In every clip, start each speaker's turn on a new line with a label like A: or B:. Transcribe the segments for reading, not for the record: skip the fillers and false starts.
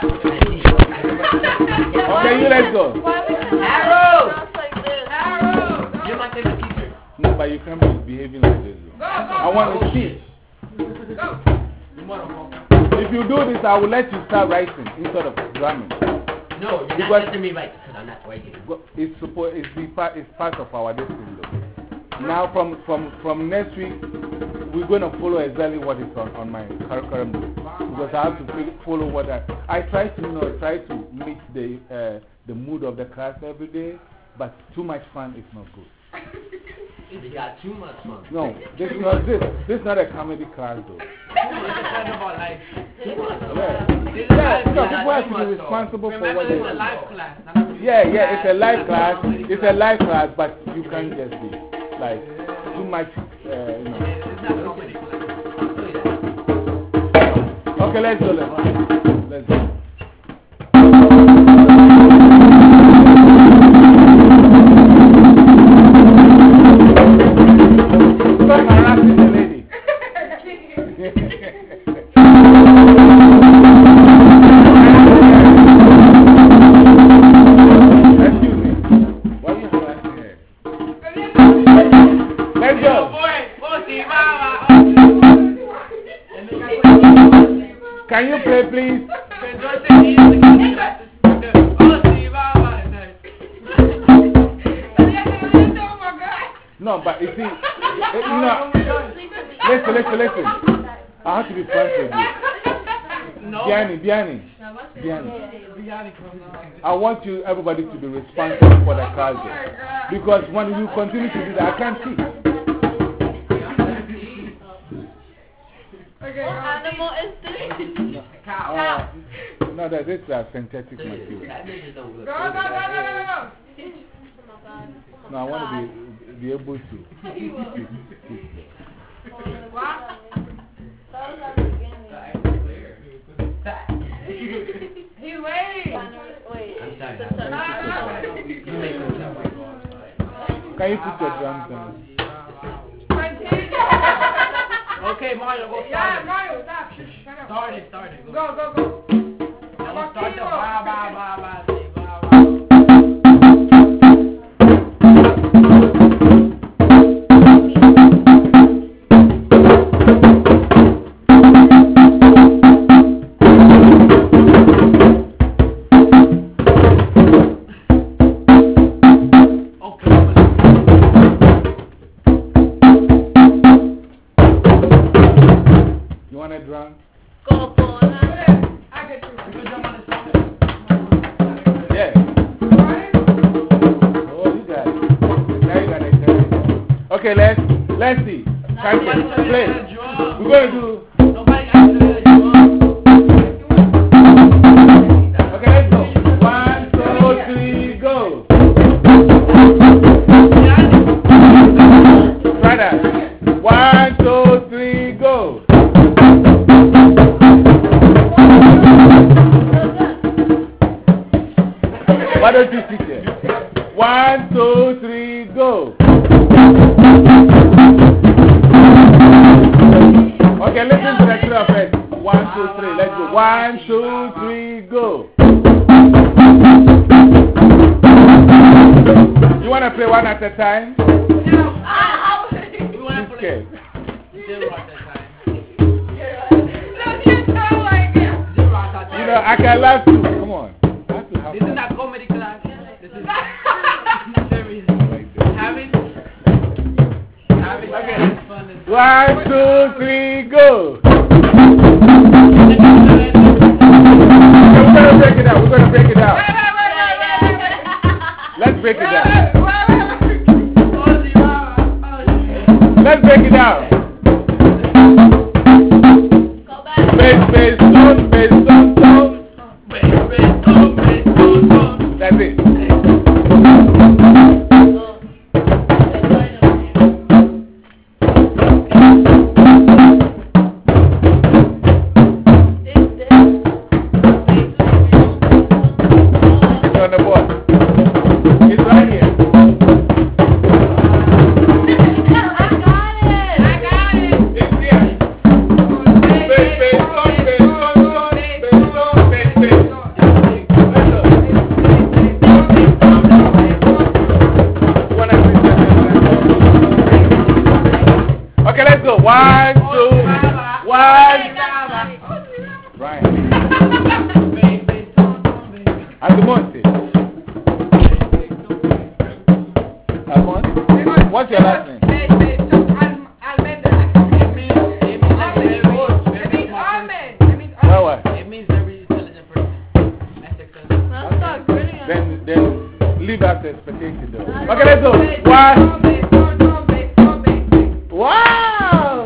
A: Okay, you let's go.
B: Harold! Harold! You're my favorite teacher.
A: No, but you can't be behaving like this.
B: Go.
A: I want to teach.
B: Go.
A: If you do this, I will let you start writing instead of drumming.
B: No, you're not letting me write because I'm not writing.
A: It's part of our destiny, though. Now, from next week, we're going to follow exactly what is on my curriculum because I have to follow what I try to meet the mood of the class every day, but too much fun is not good.
B: You got too much fun.
A: No, this is not a comedy class, though. Yeah, people have to be responsible for what they do.
B: It's a live class.
A: Yeah, it's a live class. It's a live class, but you can't just be like too much,
B: It's not a comedy class.
A: Okay, let's go. Let's go. Stop harassing the lady. Excuse me. Why are you harassing her? Let's go. Can you play, please? No, but you see, listen. I have to be frank with you. Biani. I want everybody to be responsible for the culture. Because when you continue to do that, I can't see.
C: What animal is this?
A: No, this is a synthetic material.
C: Go.
A: No, I want to be able to speak.
C: What? He's waiting.
B: I'm sorry.
A: Can you put your drums on?
B: Okay, Mario, go start.
C: Yeah, Mario, stop.
B: Start it.
C: Go.
B: Don't start the bye.
A: You want a drum?
C: Go, Paul. I get you.
A: Yeah. Oh, you got it. Now you got it. Okay, let's see. Play. We're going to do.
B: Nobody got to do the drum.
A: Okay, let's go. 1, 2, 3, go. Try that. 1, 2, 3, go. Why don't you sit there? 1, 2, 3, go. Okay, listen to the three of it. 1, 2, 3. Let's go. 1, 2, 3, go. You want to play one at a time?
B: We want to play 0 at a time.
A: You know, I can laugh too. Come on.
B: This is not comedy class. This is serious. Having
A: Okay.
B: fun.
A: 1, 2, 3, go. We're going to break it down. Let's break it down. Let's break it down. Bass, tone. That's it. It's on the board. It's right here. It's here. Bass, tone. live up to expectation though. Okay, let's go. One. Wow!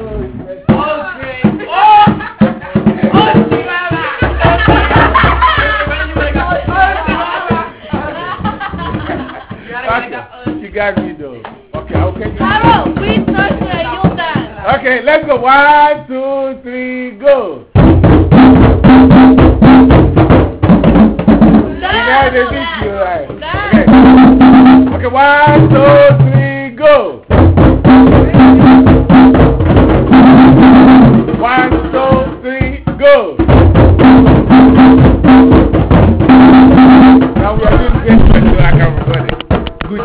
A: She got me though. Okay, okay.
C: Carol, we touch the you dance.
A: Okay, let's go. 1, 2, 3, go. Yeah, they beat you, right? Okay. Okay, 1, 2, 3, go.